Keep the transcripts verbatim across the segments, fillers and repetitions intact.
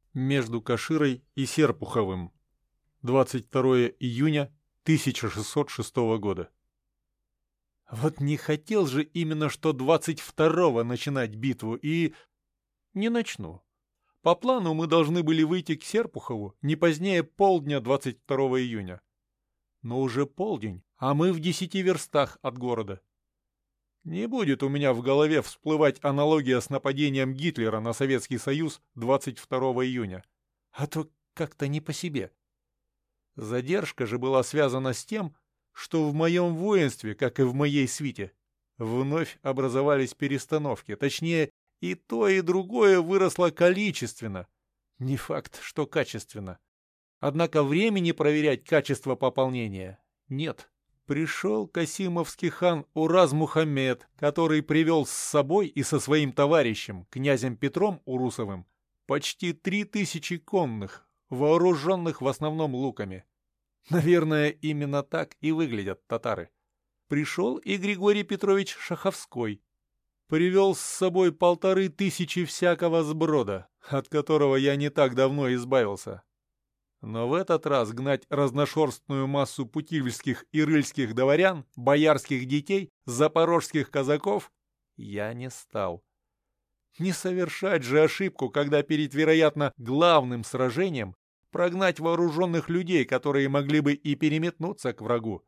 между Каширой и Серпуховым. двадцать второе июня тысяча шестьсот шестого года. Вот не хотел же именно что двадцать второго начинать битву, и... Не начну. По плану мы должны были выйти к Серпухову не позднее полдня двадцать второго июня. Но уже полдень, а мы в десяти верстах от города. Не будет у меня в голове всплывать аналогия с нападением Гитлера на Советский Союз двадцать второго июня. А то как-то не по себе. Задержка же была связана с тем, что в моем воинстве, как и в моей свите, вновь образовались перестановки. Точнее, и то, и другое выросло количественно. Не факт, что качественно. Однако времени проверять качество пополнения нет. Пришел касимовский хан Ураз-Мухаммед, который привел с собой и со своим товарищем, князем Петром Урусовым, почти три тысячи конных, вооруженных в основном луками. Наверное, именно так и выглядят татары. Пришел и Григорий Петрович Шаховской. Привел с собой полторы тысячи всякого сброда, от которого я не так давно избавился. Но в этот раз гнать разношерстную массу путильских и рыльских дворян, боярских детей, запорожских казаков я не стал. Не совершать же ошибку, когда перед, вероятно, главным сражением прогнать вооруженных людей, которые могли бы и переметнуться к врагу.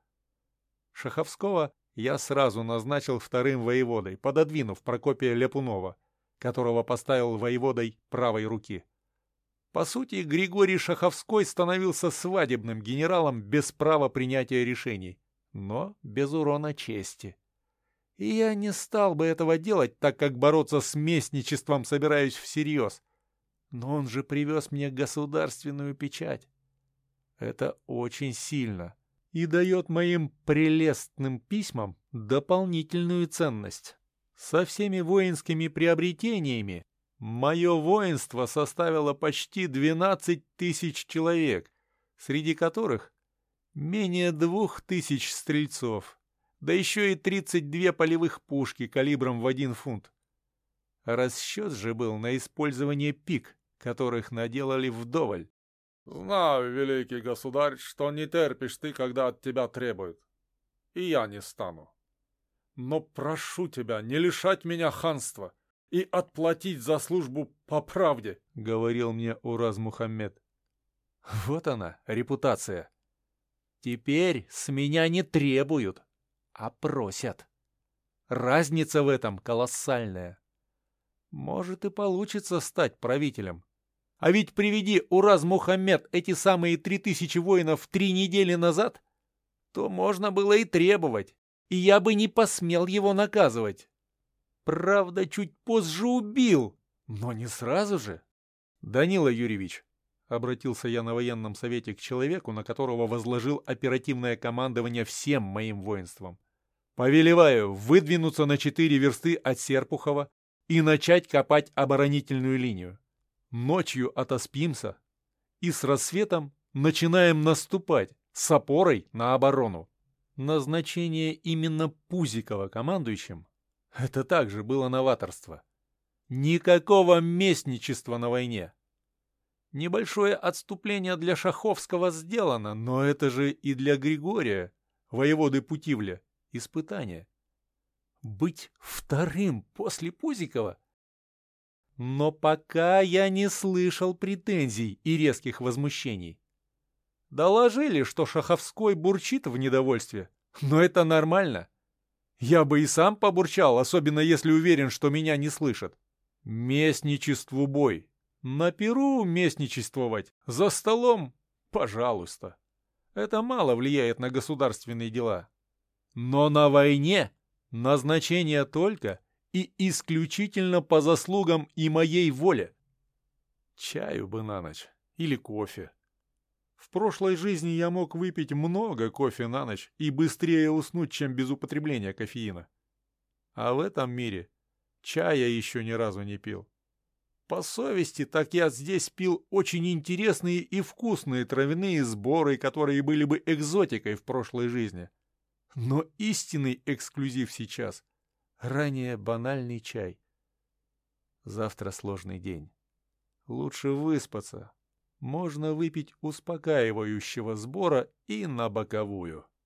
Шаховского я сразу назначил вторым воеводой, пододвинув Прокопия Ляпунова, которого поставил воеводой правой руки. По сути, Григорий Шаховской становился свадебным генералом без права принятия решений, но без урона чести. И я не стал бы этого делать, так как бороться с местничеством собираюсь всерьез. Но он же привез мне государственную печать. Это очень сильно и дает моим прелестным письмам дополнительную ценность. Со всеми воинскими приобретениями мое воинство составило почти двенадцать тысяч человек, среди которых менее двух тысяч стрельцов, да еще и тридцать две полевых пушки калибром в один фунт. Расчет же был на использование пик, которых наделали вдоволь. Знаю, великий государь, что не терпишь ты, когда от тебя требуют. И я не стану. Но прошу тебя не лишать меня ханства и отплатить за службу по правде, — говорил мне Ураз-Мухаммед. Вот она, репутация. Теперь с меня не требуют, а просят. Разница в этом колоссальная. Может и получится стать правителем. А ведь приведи Ураз-Мухаммед эти самые три тысячи воинов три недели назад, то можно было и требовать, и я бы не посмел его наказывать. Правда, чуть позже убил, но не сразу же. Данила Юрьевич, — обратился я на военном совете к человеку, на которого возложил оперативное командование всем моим воинством, — повелеваю выдвинуться на четыре версты от Серпухова и начать копать оборонительную линию. Ночью отоспимся и с рассветом начинаем наступать с опорой на оборону. Назначение именно Пузикова командующим — это также было новаторство. Никакого местничества на войне. Небольшое отступление для Шаховского сделано, но это же и для Григория, воеводы Путивля, испытание. Быть вторым после Пузикова? Но пока я не слышал претензий и резких возмущений. Доложили, что Шаховской бурчит в недовольстве, но это нормально. Я бы и сам побурчал, особенно если уверен, что меня не слышат. Местничеству бой. На перу местничествовать, за столом — пожалуйста. Это мало влияет на государственные дела. Но на войне назначение только и исключительно по заслугам и моей воле. Чаю бы на ночь или кофе. В прошлой жизни я мог выпить много кофе на ночь и быстрее уснуть, чем без употребления кофеина. А в этом мире чая еще ни разу не пил. По совести, так я здесь пил очень интересные и вкусные травяные сборы, которые были бы экзотикой в прошлой жизни. Но истинный эксклюзив сейчас — ранее банальный чай. Завтра сложный день. Лучше выспаться. Можно выпить успокаивающего сбора и на боковую.